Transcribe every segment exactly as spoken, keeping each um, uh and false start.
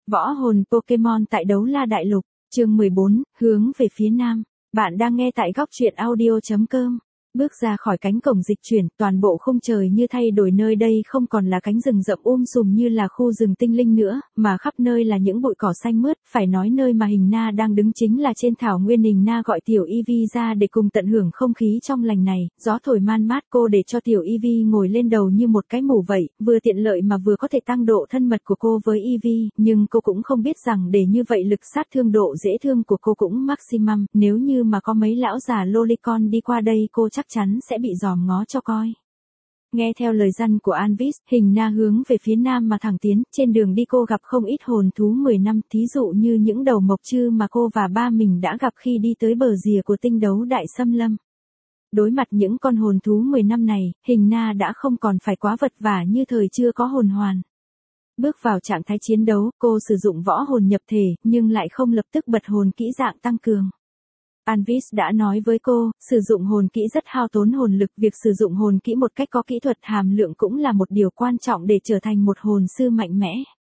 Võ hồn Pokemon tại Đấu La Đại Lục, chương mười bốn, hướng về phía nam. Bạn đang nghe tại góc truyện audio chấm com. Bước ra khỏi cánh cổng dịch chuyển, toàn bộ khung trời như thay đổi, nơi đây không còn là cánh rừng rậm um sùm như là khu rừng tinh linh nữa, mà khắp nơi là những bụi cỏ xanh mướt. Phải nói nơi mà Hình Na đang đứng chính là trên thảo nguyên. Hình Na gọi Tiểu Eevee ra để cùng tận hưởng không khí trong lành này, gió thổi man mát, cô để cho Tiểu Eevee ngồi lên đầu như một cái mủ vậy, vừa tiện lợi mà vừa có thể tăng độ thân mật của cô với Eevee, nhưng cô cũng không biết rằng để như vậy lực sát thương, độ dễ thương của cô cũng maximum, nếu như mà có mấy lão già lolicon đi qua đây cô chắc chắn sẽ bị dòm ngó cho coi. Nghe theo lời dặn của Anvis, Hình Na hướng về phía nam mà thẳng tiến. Trên đường đi cô gặp không ít hồn thú mười năm, thí dụ như những đầu mộc chư mà cô và ba mình đã gặp khi đi tới bờ rìa của tinh đấu đại xâm lâm. Đối mặt những con hồn thú mười năm này, Hình Na đã không còn phải quá vật vả như thời chưa có hồn hoàn. Bước vào trạng thái chiến đấu, cô sử dụng võ hồn nhập thể, nhưng lại không lập tức bật hồn kỹ dạng tăng cường. Anvis đã nói với cô, sử dụng hồn kỹ rất hao tốn hồn lực, việc sử dụng hồn kỹ một cách có kỹ thuật hàm lượng cũng là một điều quan trọng để trở thành một hồn sư mạnh mẽ.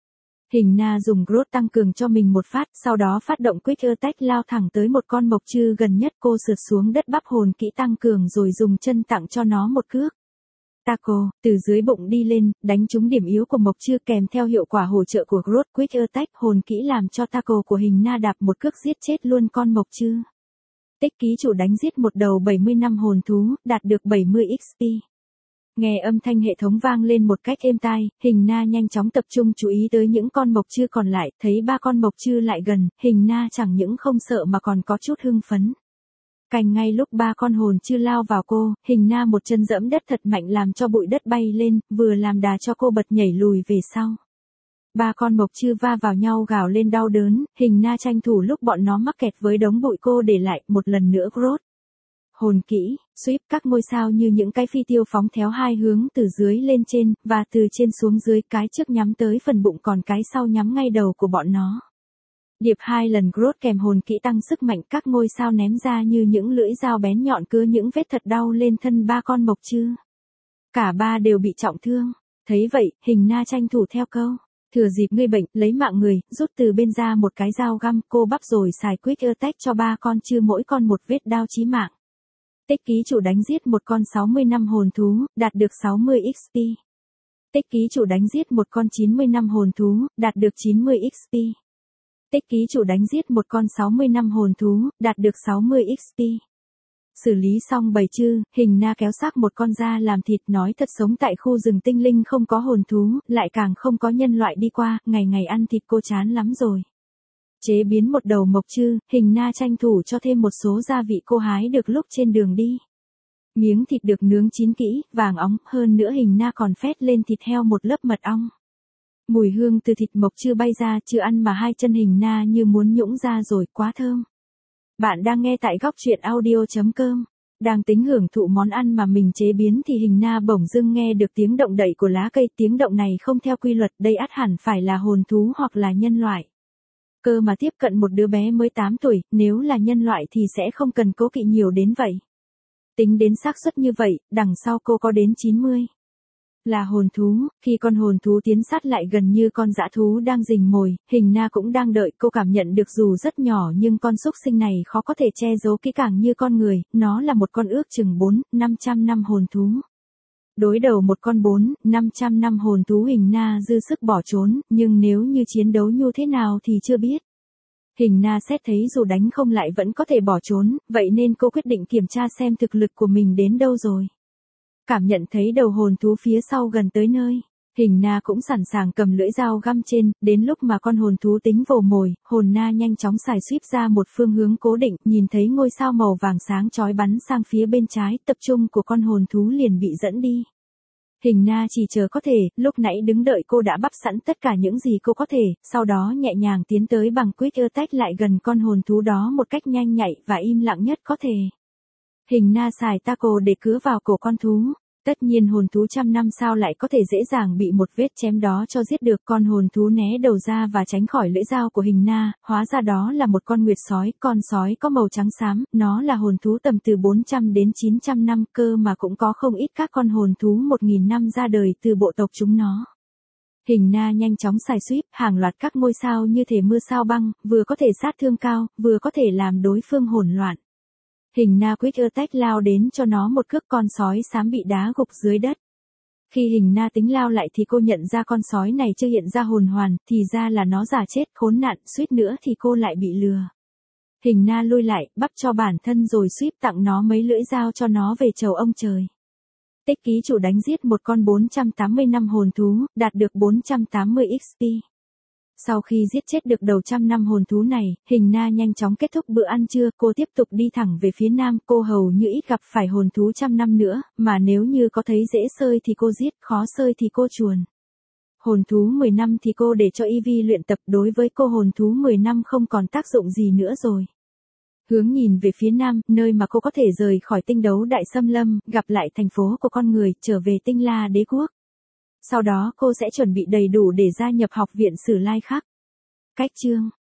Hình Na dùng Growth tăng cường cho mình một phát, sau đó phát động Quick Attack lao thẳng tới một con mộc chư gần nhất. Cô sượt xuống đất bắp hồn kỹ tăng cường rồi dùng chân tặng cho nó một cước. Taco, từ dưới bụng đi lên, đánh trúng điểm yếu của mộc chư kèm theo hiệu quả hỗ trợ của Growth Quick Attack. Hồn kỹ làm cho Taco của Hình Na đạp một cước giết chết luôn con mộc chư. Tích ký chủ đánh giết một đầu bảy mươi năm hồn thú, đạt được bảy mươi ích pê. Nghe âm thanh hệ thống vang lên một cách êm tai, Hình Na nhanh chóng tập trung chú ý tới những con mộc chư còn lại, thấy ba con mộc chư lại gần, Hình Na chẳng những không sợ mà còn có chút hưng phấn. Cành ngay lúc ba con hồn chư lao vào cô, Hình Na một chân dẫm đất thật mạnh làm cho bụi đất bay lên, vừa làm đà cho cô bật nhảy lùi về sau. Ba con mộc chư va vào nhau gào lên đau đớn, Hình Na tranh thủ lúc bọn nó mắc kẹt với đống bụi cô để lại, một lần nữa Growth. Hồn kỹ, sweep, các ngôi sao như những cái phi tiêu phóng theo hai hướng, từ dưới lên trên, và từ trên xuống dưới, cái trước nhắm tới phần bụng còn cái sau nhắm ngay đầu của bọn nó. Điệp hai lần Growth kèm hồn kỹ tăng sức mạnh, các ngôi sao ném ra như những lưỡi dao bén nhọn cứa những vết thật đau lên thân ba con mộc chư. Cả ba đều bị trọng thương, thấy vậy, Hình Na tranh thủ theo câu. Thừa dịp ngươi bệnh, lấy mạng người, rút từ bên ra một cái dao găm, cô bắp rồi xài Quick Attack cho ba con chư mỗi con một vết đao chí mạng. Tích ký chủ đánh giết một con sáu mươi năm hồn thú, đạt được sáu mươi ích pê. Tích ký chủ đánh giết một con chín mươi năm hồn thú, đạt được chín mươi ích pê. Tích ký chủ đánh giết một con sáu mươi năm hồn thú, đạt được sáu mươi ích pê. Xử lý xong bầy chư, Hình Na kéo xác một con ra làm thịt. Nói thật, sống tại khu rừng tinh linh không có hồn thú, lại càng không có nhân loại đi qua, ngày ngày ăn thịt cô chán lắm rồi. Chế biến một đầu mộc chư, Hình Na tranh thủ cho thêm một số gia vị cô hái được lúc trên đường đi. Miếng thịt được nướng chín kỹ, vàng óng, hơn nữa Hình Na còn phét lên thịt heo một lớp mật ong. Mùi hương từ thịt mộc chư bay ra, chưa ăn mà hai chân Hình Na như muốn nhũng ra rồi, quá thơm. Bạn đang nghe tại góc truyện audio chấm com. Đang tính hưởng thụ món ăn mà mình chế biến thì Hình Na bỗng dưng nghe được tiếng động đậy của lá cây. Tiếng động này không theo quy luật, đây ắt hẳn phải là hồn thú hoặc là nhân loại. Cơ mà tiếp cận một đứa bé mới tám tuổi, nếu là nhân loại thì sẽ không cần cố kỵ nhiều đến vậy. Tính đến xác suất như vậy, đằng sau cô có đến chín mươi. Là hồn thú, khi con hồn thú tiến sát lại gần như con dã thú đang rình mồi, Hình Na cũng đang đợi. Cô cảm nhận được dù rất nhỏ nhưng con súc sinh này khó có thể che giấu kỹ càng như con người, nó là một con ước chừng bốn, năm trăm năm hồn thú. Đối đầu một con bốn, năm trăm năm hồn thú, Hình Na dư sức bỏ trốn, nhưng nếu như chiến đấu như thế nào thì chưa biết. Hình Na xét thấy dù đánh không lại vẫn có thể bỏ trốn, vậy nên cô quyết định kiểm tra xem thực lực của mình đến đâu rồi. Cảm nhận thấy đầu hồn thú phía sau gần tới nơi, Hình Na cũng sẵn sàng cầm lưỡi dao găm trên. Đến lúc mà con hồn thú tính vồ mồi, hồn Na nhanh chóng xài sweep ra một phương hướng cố định, nhìn thấy ngôi sao màu vàng sáng chói bắn sang phía bên trái, tập trung của con hồn thú liền bị dẫn đi. Hình Na chỉ chờ có thể, lúc nãy đứng đợi cô đã bắp sẵn tất cả những gì cô có thể, sau đó nhẹ nhàng tiến tới bằng Quick Attack lại gần con hồn thú đó một cách nhanh nhạy và im lặng nhất có thể. Hình Na xài taco để cứa vào cổ con thú. Tất nhiên hồn thú trăm năm sao lại có thể dễ dàng bị một vết chém đó cho giết được. Con hồn thú né đầu ra và tránh khỏi lưỡi dao của Hình Na, hóa ra đó là một con nguyệt sói. Con sói có màu trắng xám, nó là hồn thú tầm từ bốn trăm đến chín trăm năm, cơ mà cũng có không ít các con hồn thú một nghìn năm ra đời từ bộ tộc chúng nó. Hình na nhanh chóng xài sweep, hàng loạt các ngôi sao như thể mưa sao băng, vừa có thể sát thương cao, vừa có thể làm đối phương hỗn loạn. Hình na quick attack lao đến cho nó một cước, con sói xám bị đá gục dưới đất. Khi hình na tính lao lại thì cô nhận ra con sói này chưa hiện ra hồn hoàn, thì ra là nó giả chết, khốn nạn, suýt nữa thì cô lại bị lừa. Hình na lui lại, bắp cho bản thân rồi sweep tặng nó mấy lưỡi dao cho nó về chầu ông trời. Tích ký chủ đánh giết một con bốn trăm tám mươi năm hồn thú, đạt được bốn trăm tám mươi ích pê. Sau khi giết chết được đầu trăm năm hồn thú này, hình na nhanh chóng kết thúc bữa ăn trưa, cô tiếp tục đi thẳng về phía nam, cô hầu như ít gặp phải hồn thú trăm năm nữa, mà nếu như có thấy dễ sơi thì cô giết, khó sơi thì cô chuồn. Hồn thú mười năm thì cô để cho Eevee luyện tập, đối với cô hồn thú mười năm không còn tác dụng gì nữa rồi. Hướng nhìn về phía nam, nơi mà cô có thể rời khỏi tinh đấu đại xâm lâm, gặp lại thành phố của con người, trở về tinh la đế quốc. Sau đó cô sẽ chuẩn bị đầy đủ để gia nhập học viện Sử Lai Khắc. Cách chương